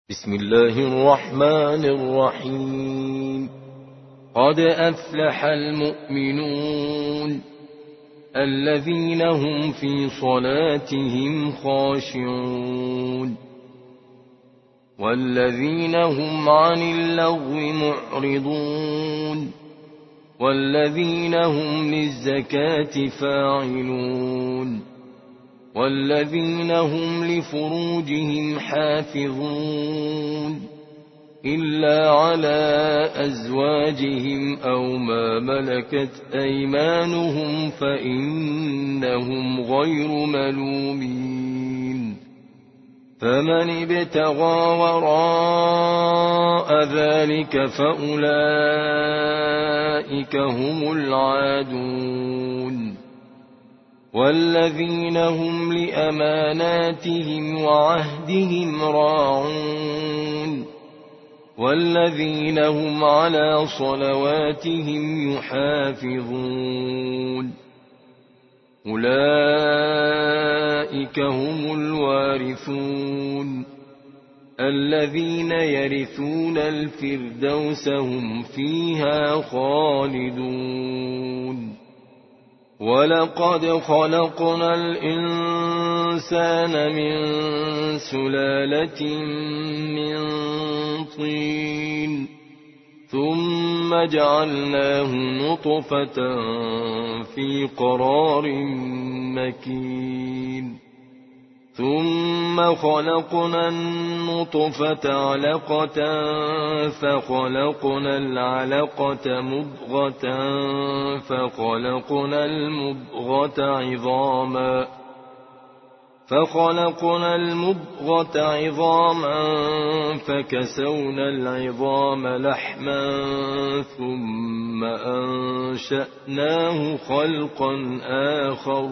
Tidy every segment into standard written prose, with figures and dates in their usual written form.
بسم الله الرحمن الرحيم. قد أفلح المؤمنون الذين هم في صلاتهم خاشعون والذين هم عن اللغو معرضون والذين هم للزكاة فاعلون والذين هم لفروجهم حافظون إلا على أزواجهم أو ما ملكت أيمانهم فإنهم غير ملومين. فمن ابتغى وراء ذلك فأولئك هم العادون والذين هم لأماناتهم وعهدهم راعون والذين هم على صلواتهم يحافظون. أولئك هم الوارثون الذين يرثون الفردوس هم فيها خالدون. ولقد خلقنا الإنسان من سلالة من طين ثم جعلناه نطفة في قرار مكين ثم خلقنا النطفة علقة فخلقنا العلقة مضغة فخلقنا المضغة عظاما فكسونا العظام لحما ثم أنشأناه خلقا آخر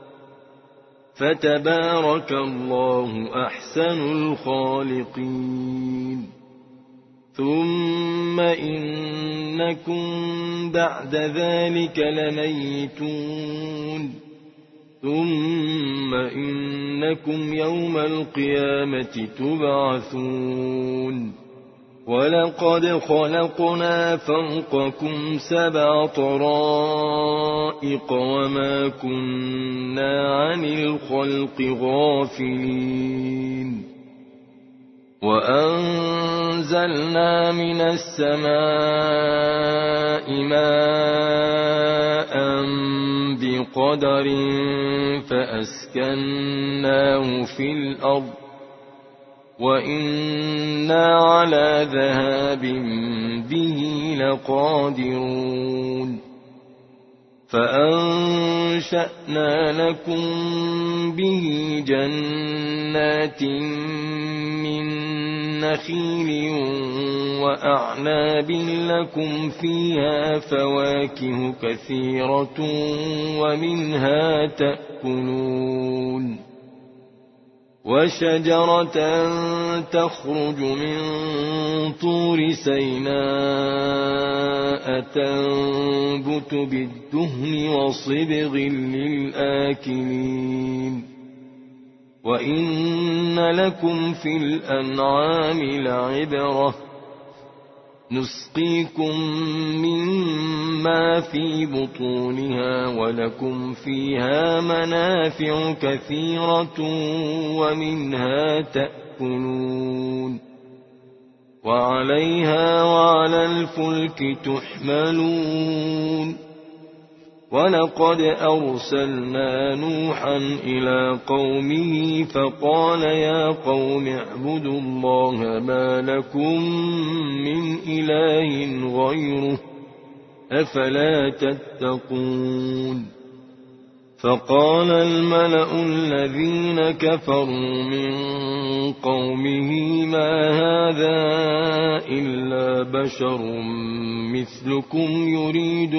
فتبارك الله أحسن الخالقين. ثم إنكم بعد ذلك لميتون ثم إنكم يوم القيامة تبعثون. ولقد خلقنا فوقكم 7 طرائق وما كنا عن الخلق غافلين. وأنزلنا من السماء ماء بقدر فأسكناه في الأرض وإنا على ذهاب به لقادرون. فأنشأنا لكم به جنات من نخيل وأعناب لكم فيها فواكه كثيرة ومنها تأكلون. وشجرة تخرج من طور سيناء تنبت بالدهن وصبغ للآكلين. وإن لكم في الأنعام لعبرة نسقيكم مما في بطونها ولكم فيها منافع كثيرة ومنها تأكلون وعليها وعلى الفلك تحملون. ولقد أرسلنا نوحا إلى قومه فقال يا قوم اعبدوا الله ما لكم من إله غيره أفلا تتقون. فقال الملأ الذين كفروا من قومه ما هذا إلا بشر مثلكم يريد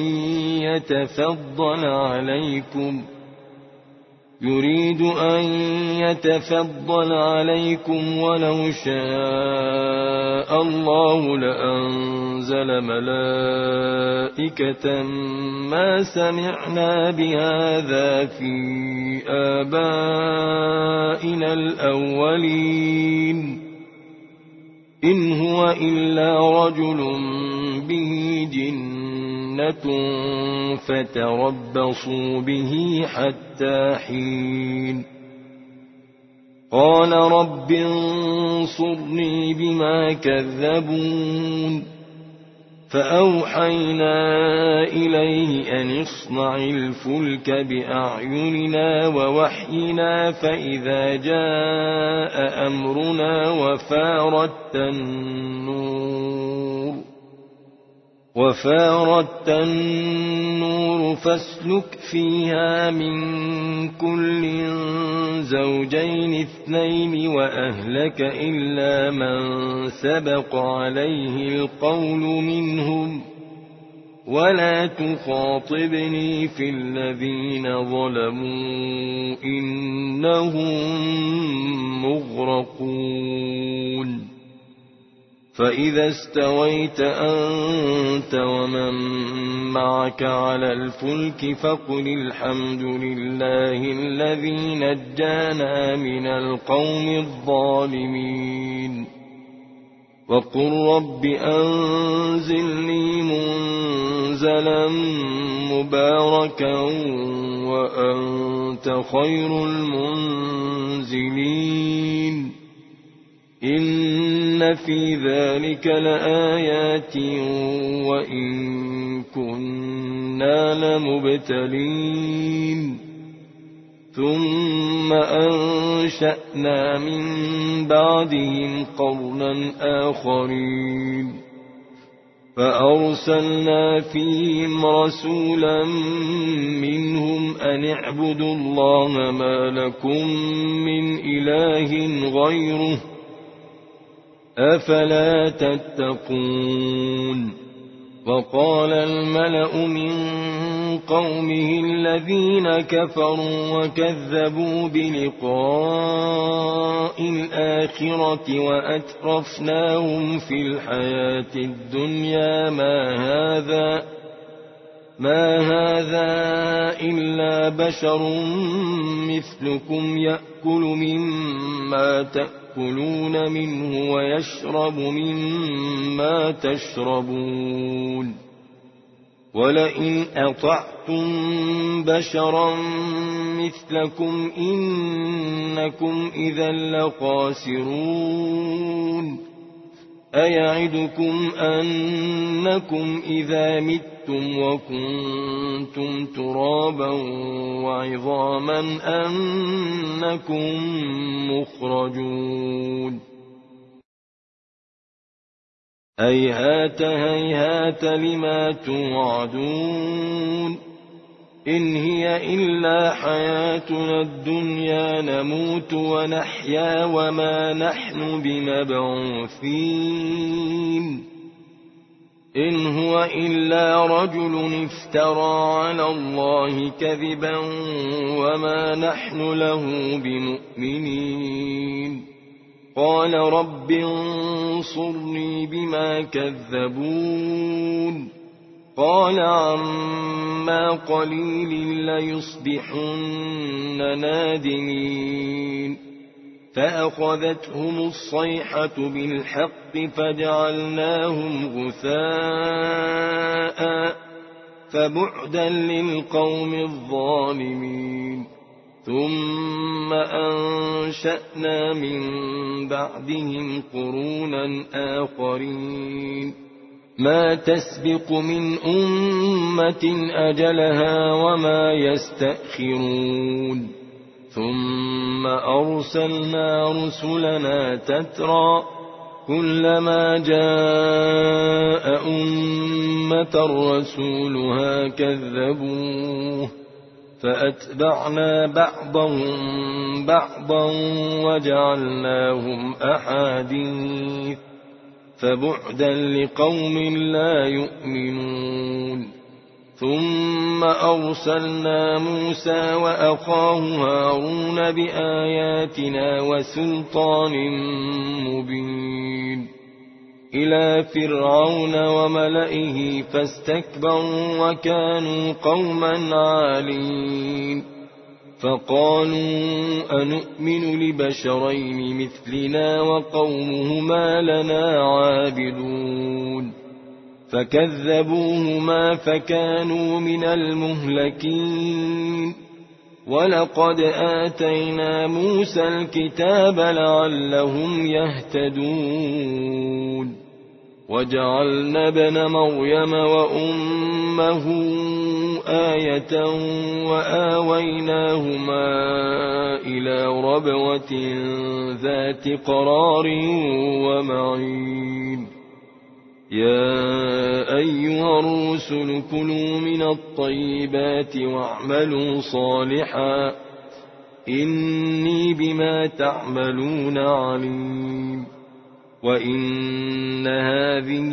أن يتفضل عليكم ولو شاء الله لأنزل ملائكة ما سمعنا بهذا في آبائنا الأولين إن هو إلا رجل به جنة فتربصوا به حتى حين قال رب انصرني بما كذبون فأوحينا إليه أن اصنع الفلك بأعيننا ووحينا فإذا جاء أمرنا وفارت النور فاسلك فيها من كل زوجين اثنين وأهلك إلا من سبق عليه القول منهم ولا تخاطبني في الذين ظلموا إنهم مغرقون فإذا استويت أنت ومن معك على الفلك فقل الحمد لله الذي نجانا من القوم الظالمين وقل رب أنزلني منزلا مباركا وأنت خير المنزلين إن في ذلك لآيات وإن كنا لمبتلين ثم أنشأنا من بعدهم قرنا آخرين فأرسلنا فيهم رسولا منهم أن اعبدوا الله ما لكم من إله غيره أفلا تتقون وقال الملأ من قومه الذين كفروا وكذبوا بلقاء الآخرة وأترفناهم في الحياة الدنيا ما هذا إلا بشر مثلكم يأكل مما تأكلون منه ويشرب مما تشربون ولئن أطعتم بشرا مثلكم إنكم إذا لخاسرون أيعدكم أنكم إذا متم وكنتم ترابا وعظاما أنكم مخرجون هيهات هيهات لما توعدون إن هي إلا حياتنا الدنيا نموت ونحيا وما نحن بمبعوثين إن هو إلا رجل افترى على الله كذبا وما نحن له بمؤمنين قال رب انصرني بما كذبون قال عما قليل ليصبحن نادمين فأخذتهم الصيحة بالحق فجعلناهم غثاء فبعدا للقوم الظالمين ثم أنشأنا من بعدهم قرونا آخرين ما تسبق من أمة أجلها وما يستأخرون ثم أرسلنا رسلنا تترى كلما جاء أمة رسولها كذبوه فأتبعنا بعضهم بعضا وجعلناهم أحاديث فبعدا لقوم لا يؤمنون ثم أرسلنا موسى وأخاه هارون بآياتنا وسلطان مبين إلى فرعون وملئه فاستكبروا وكانوا قوما عالين فقالوا أنؤمن لبشرين مثلنا وقومهما لنا عابدون فكذبوهما فكانوا من المهلكين ولقد آتينا موسى الكتاب لعلهم يهتدون وجعلنا ابن مريم وأمه آية وآويناهما إلى ربوة ذات قرار ومعين يا أيها الرسل كلوا من الطيبات واعملوا صالحا إني بما تعملون عليم وإن هذه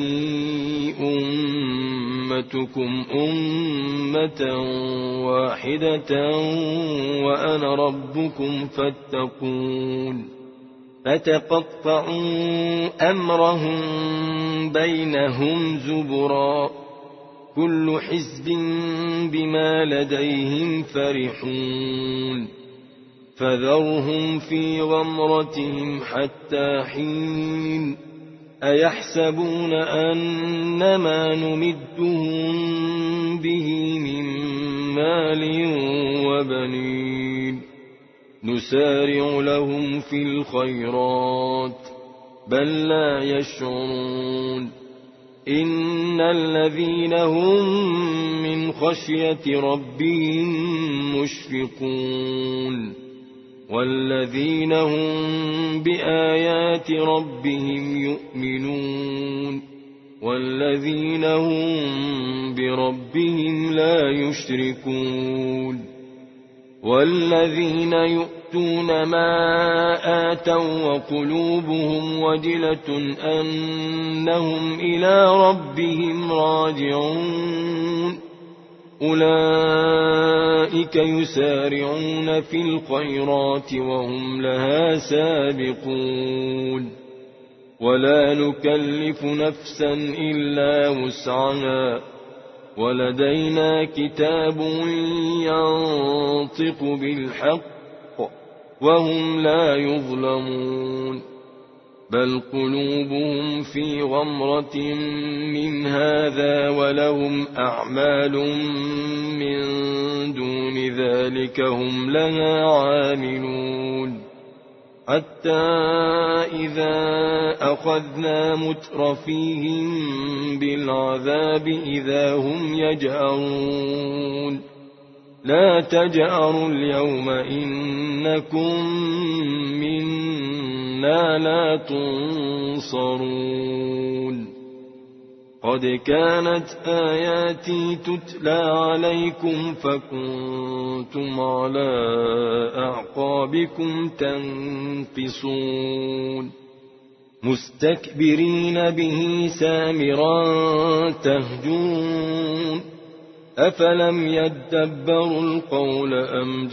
أمتكم أمة واحدة وأنا ربكم فاتقون فتقطعوا أمرهم بينهم زبرا كل حزب بما لديهم فرحون فذرهم في غمرتهم حتى حين أيحسبون أنما نمدهم به من مال وبنين نسارع لهم في الخيرات بل لا يشعرون إن الذين هم من خشية ربهم مشفقون والذين هم بآيات ربهم يؤمنون والذين هم بربهم لا يشركون والذين يؤتون ما آتوا وقلوبهم وجلة أنهم إلى ربهم راجعون أولئك يسارعون في الخيرات وهم لها سابقون ولا نكلف نفسا إلا وسعها ولدينا كتاب ينطق بالحق وهم لا يظلمون بل قلوبهم في غمرة من هذا ولهم أعمال من دون ذلك هم لها عاملون حتى إذا أخذنا مترفيهم بالعذاب إذا هم يجأرون لا تجأروا اليوم إنكم منا لا تنصرون قد كانت آياتي تتلى عليكم فكنتم على أعقابكم تنقصون مستكبرين به سامرا تهجون أفلم يدبروا القول أم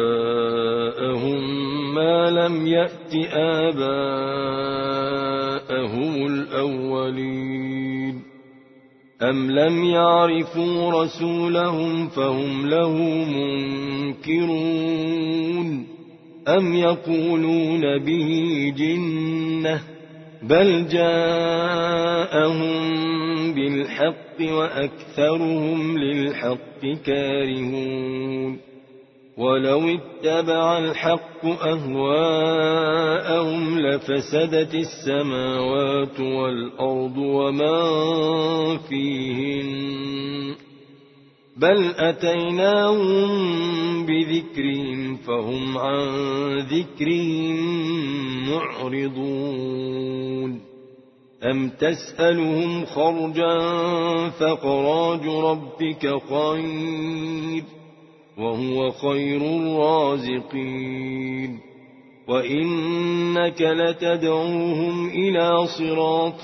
جاءهم ما لم يأت آباءهم الأولين أم لم يعرفوا رسولهم فهم له منكرون أم يقولون به جنة بل جاءهم بالحق وأكثرهم للحق كارهون ولو اتبع الحق أهواءهم لفسدت السماوات والأرض ومن فيهن بل أتيناهم بذكرهم فهم عن ذكرهم معرضون أم تسألهم خرجا فخراج ربك خير وهو خير الرازقين وإنك لتدعوهم إلى صراط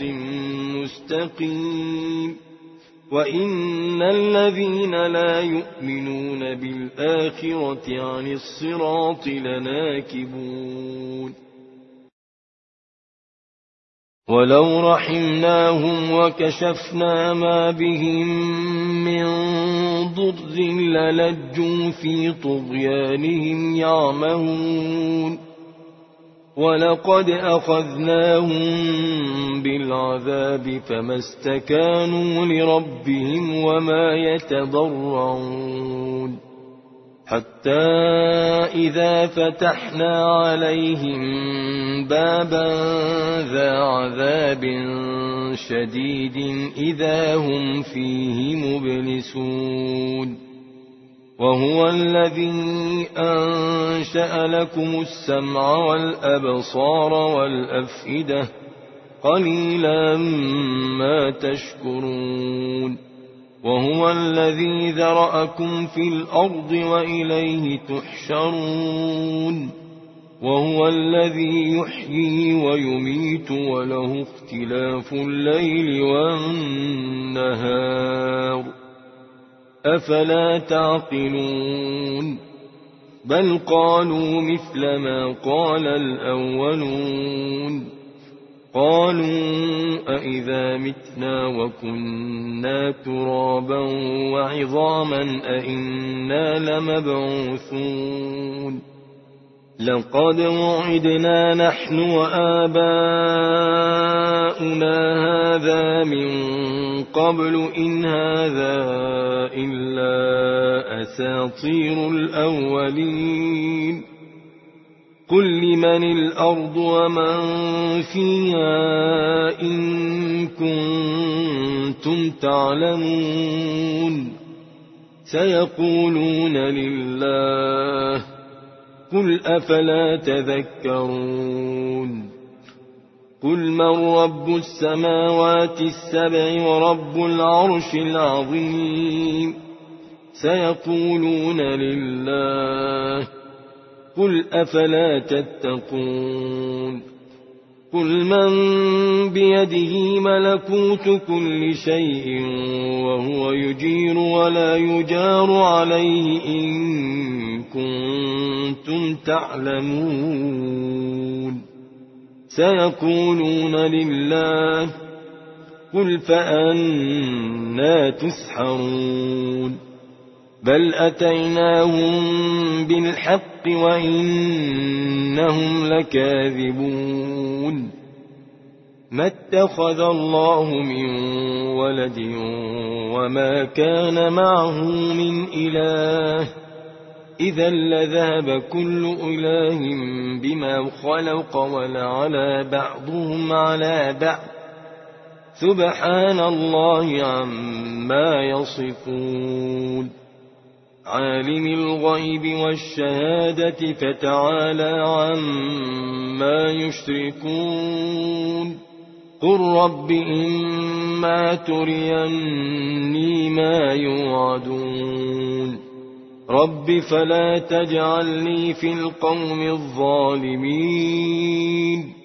مستقيم وإن الذين لا يؤمنون بالآخرة عن الصراط لناكبون ولو رحمناهم وكشفنا ما بهم من ضر للجوا في طغيانهم يعمهون ولقد أخذناهم بالعذاب فما استكانوا لربهم وما يتضرعون حتى إذا فتحنا عليهم بابا ذا عذاب شديد إذا هم فيه مبلسون وهو الذي أنشأ لكم السمع والأبصار والأفئدة قليلا ما تشكرون وهو الذي ذرأكم في الأرض وإليه تحشرون وهو الذي يحيي ويميت وله اختلاف الليل والنهار أفلا تعقلون بل قالوا مثل ما قال الأولون قالوا أئذا متنا وكنا ترابا وعظاما أئنا لمبعوثون لقد وعدنا نحن وآباؤنا هذا من قبل إن هذا إلا أساطير الأولين قل لمن الأرض ومن فيها إن كنتم تعلمون سيقولون لله قل أفلا تذكرون قل من رب السماوات السبع ورب العرش العظيم سيقولون لله قل أفلا تتقون قل من بيده ملكوت كل شيء وهو يجير ولا يجار عليه إن كنتم تعلمون سيقولون لله قل فأنى تسحرون بل أتيناهم بالحق وإنهم لكاذبون ما اتخذ الله من ولد وما كان معه من إله إذا لذهب كل إله بما خلق ولعلى بعضهم على بعض سبحان الله عما يصفون عالم الغيب والشهادة فتعالى عما يشركون قل رب إما تريني ما يوعدون رب فلا تجعلني في القوم الظالمين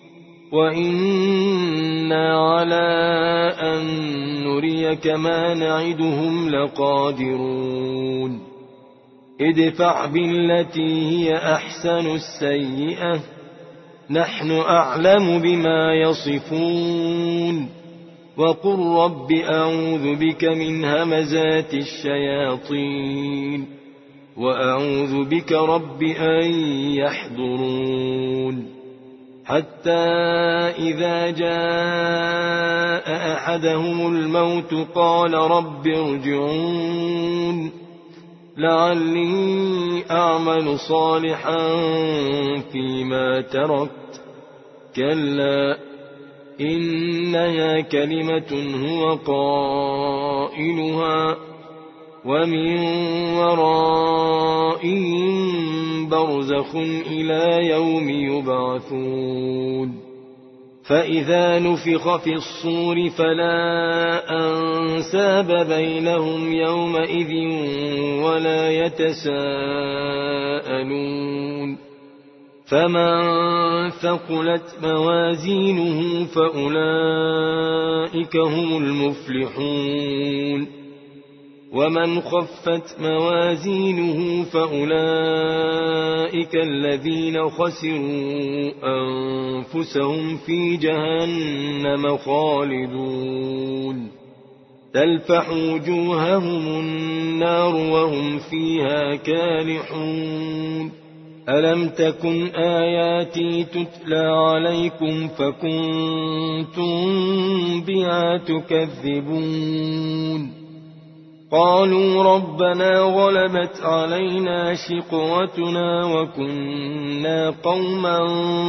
وإنا على أن نريك ما نعدهم لقادرون ادفع بالتي هي أحسن السيئة نحن أعلم بما يصفون وقل رب أعوذ بك من همزات الشياطين وأعوذ بك رب أن يحضرون حتى إذا جاء أحدهم الموت قال رب ارجعون لعلي أعمل صالحا فيما تركت كلا إنها كلمة هو قائلها ومن ورائهم برزخ إلى يوم يبعثون فإذا نفخ في الصور فلا أنساب بينهم يومئذ ولا يتساءلون فمن ثقلت موازينه فأولئك هم المفلحون ومن خفت موازينه فأولئك الذين خسروا أنفسهم في جهنم خالدون تلفح وجوههم النار وهم فيها كالحون ألم تكن آياتي تتلى عليكم فكنتم بها تكذبون قالوا ربنا غلبت علينا شقوتنا وكنا قوما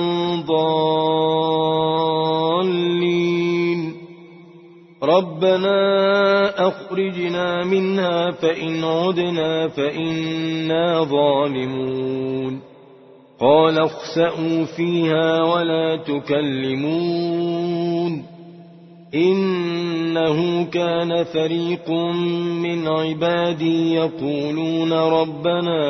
ضالين ربنا أخرجنا منها فإن عدنا فإنا ظالمون قال اخسئوا فيها ولا تكلمون إنه كان فريق من عبادي يقولون ربنا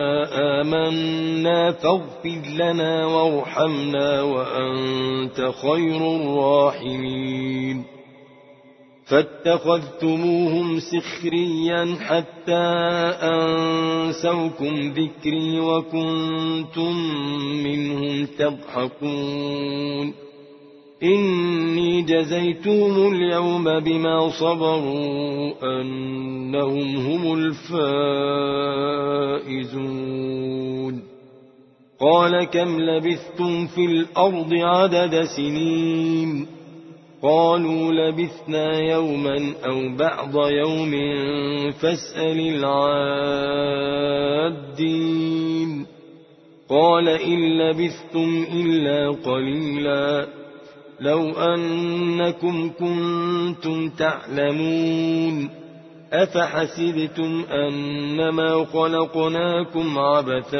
آمنا فاغفر لنا وارحمنا وأنت خير الراحمين فاتخذتموهم سخريا حتى أنسوكم ذكري وكنتم منهم تضحكون إني جزيتهم اليوم بما صبروا أنهم هم الفائزون قال كم لبثتم في الأرض عدد سنين قالوا لبثنا يوما أو بعض يوم فاسأل العادين قال إن لبثتم إلا قليلا لو أنكم كنتم تعلمون أفحسبتم أنما خلقناكم عبثا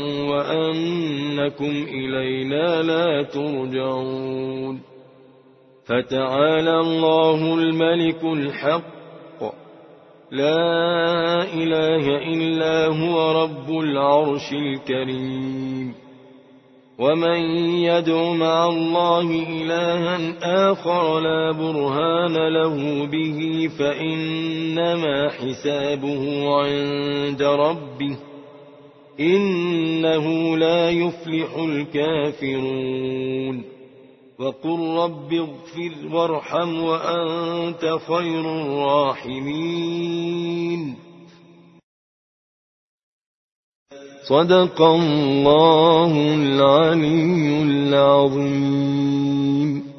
وأنكم إلينا لا ترجعون فتعالى الله الملك الحق لا إله إلا هو رب العرش الكريم ومن يدع مع الله إلها آخر لا برهان له به فإنما حسابه عند ربه إنه لا يفلح الكافرون وقل رب اغفر وارحم وأنت خير الراحمين صدق الله العلي العظيم.